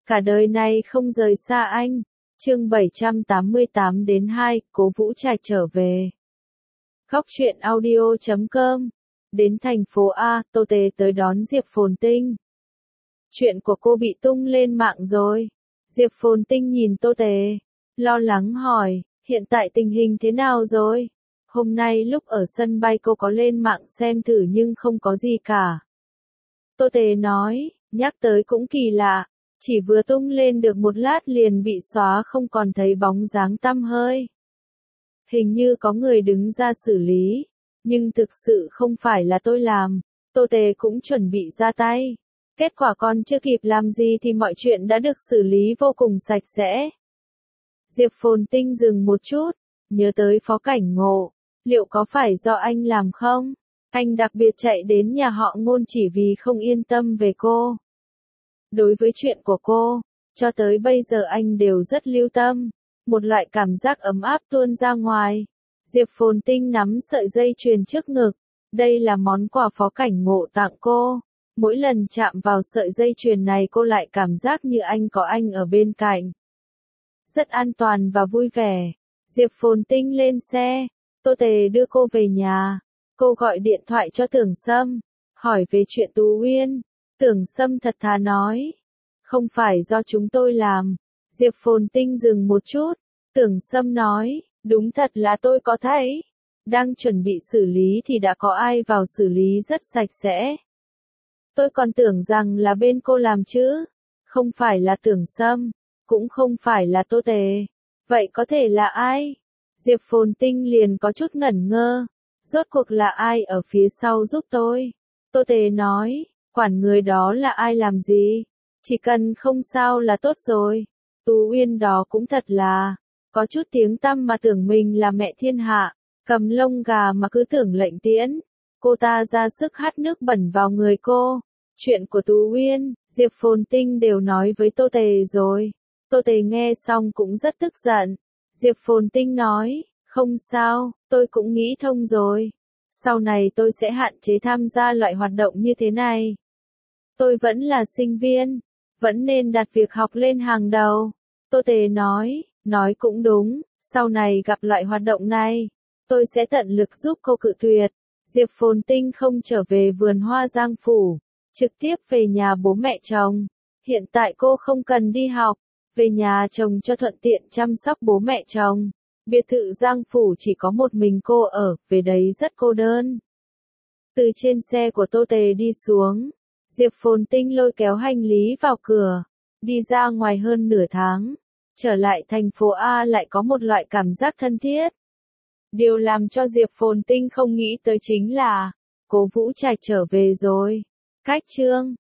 cả đời này không rời xa anh. Chương 788 đến 2, Cố Vũ Trạch trở về. Góc truyện audio.com. Đến thành phố A, Tô Tề tới đón Diệp Phồn Tinh. Chuyện của cô bị tung lên mạng rồi. Diệp Phồn Tinh nhìn Tô Tề, lo lắng hỏi, hiện tại tình hình thế nào rồi? Hôm nay lúc ở sân bay cô có lên mạng xem thử nhưng không có gì cả. Tô Tề nói, nhắc tới cũng kỳ lạ, chỉ vừa tung lên được một lát liền bị xóa không còn thấy bóng dáng tăm hơi. Hình như có người đứng ra xử lý, nhưng thực sự không phải là tôi làm. Tô Tề cũng chuẩn bị ra tay. Kết quả còn chưa kịp làm gì thì mọi chuyện đã được xử lý vô cùng sạch sẽ. Diệp Phồn Tinh dừng một chút, nhớ tới Phó Cảnh Ngộ, liệu có phải do anh làm không? Anh đặc biệt chạy đến nhà họ Ngôn chỉ vì không yên tâm về cô. Đối với chuyện của cô, cho tới bây giờ anh đều rất lưu tâm. Một loại cảm giác ấm áp tuôn ra ngoài. Diệp Phồn Tinh nắm sợi dây chuyền trước ngực. Đây là món quà Phó Cảnh Ngộ tặng cô. Mỗi lần chạm vào sợi dây chuyền này cô lại cảm giác như anh có anh ở bên cạnh. Rất an toàn và vui vẻ. Diệp Phồn Tinh lên xe. Tô Tề đưa cô về nhà. Cô gọi điện thoại cho Tưởng Sâm, hỏi về chuyện Tú Uyên. Tưởng Sâm thật thà nói, không phải do chúng tôi làm. Diệp Phồn Tinh dừng một chút. Tưởng Sâm nói, đúng thật là tôi có thấy. Đang chuẩn bị xử lý thì đã có ai vào xử lý rất sạch sẽ. Tôi còn tưởng rằng là bên cô làm chứ. Không phải là Tưởng Sâm, cũng không phải là Tô Tề. Vậy có thể là ai? Diệp Phồn Tinh liền có chút ngẩn ngơ. Rốt cuộc là ai ở phía sau giúp tôi? Tô Tề nói, quản người đó là ai làm gì? Chỉ cần không sao là tốt rồi. Tú Uyên đó cũng thật là, có chút tiếng tăm mà tưởng mình là mẹ thiên hạ, cầm lông gà mà cứ tưởng lệnh tiễn. Cô ta ra sức hắt nước bẩn vào người cô. Chuyện của Tú Uyên, Diệp Phồn Tinh đều nói với Tô Tề rồi. Tô Tề nghe xong cũng rất tức giận. Diệp Phồn Tinh nói, không sao, tôi cũng nghĩ thông rồi. Sau này tôi sẽ hạn chế tham gia loại hoạt động như thế này. Tôi vẫn là sinh viên, vẫn nên đặt việc học lên hàng đầu. Tô Tề nói cũng đúng, sau này gặp loại hoạt động này, tôi sẽ tận lực giúp cô cự tuyệt. Diệp Phồn Tinh không trở về vườn hoa Giang Phủ, trực tiếp về nhà bố mẹ chồng. Hiện tại cô không cần đi học, về nhà chồng cho thuận tiện chăm sóc bố mẹ chồng. Biệt thự Giang Phủ chỉ có một mình cô ở, về đấy rất cô đơn. Từ trên xe của Tô Tề đi xuống, Diệp Phồn Tinh lôi kéo hành lý vào cửa, đi ra ngoài hơn nửa tháng. Trở lại thành phố A lại có một loại cảm giác thân thiết. Điều làm cho Diệp Phồn Tinh không nghĩ tới chính là, Cố Vũ Trạch trở về rồi. Cách chương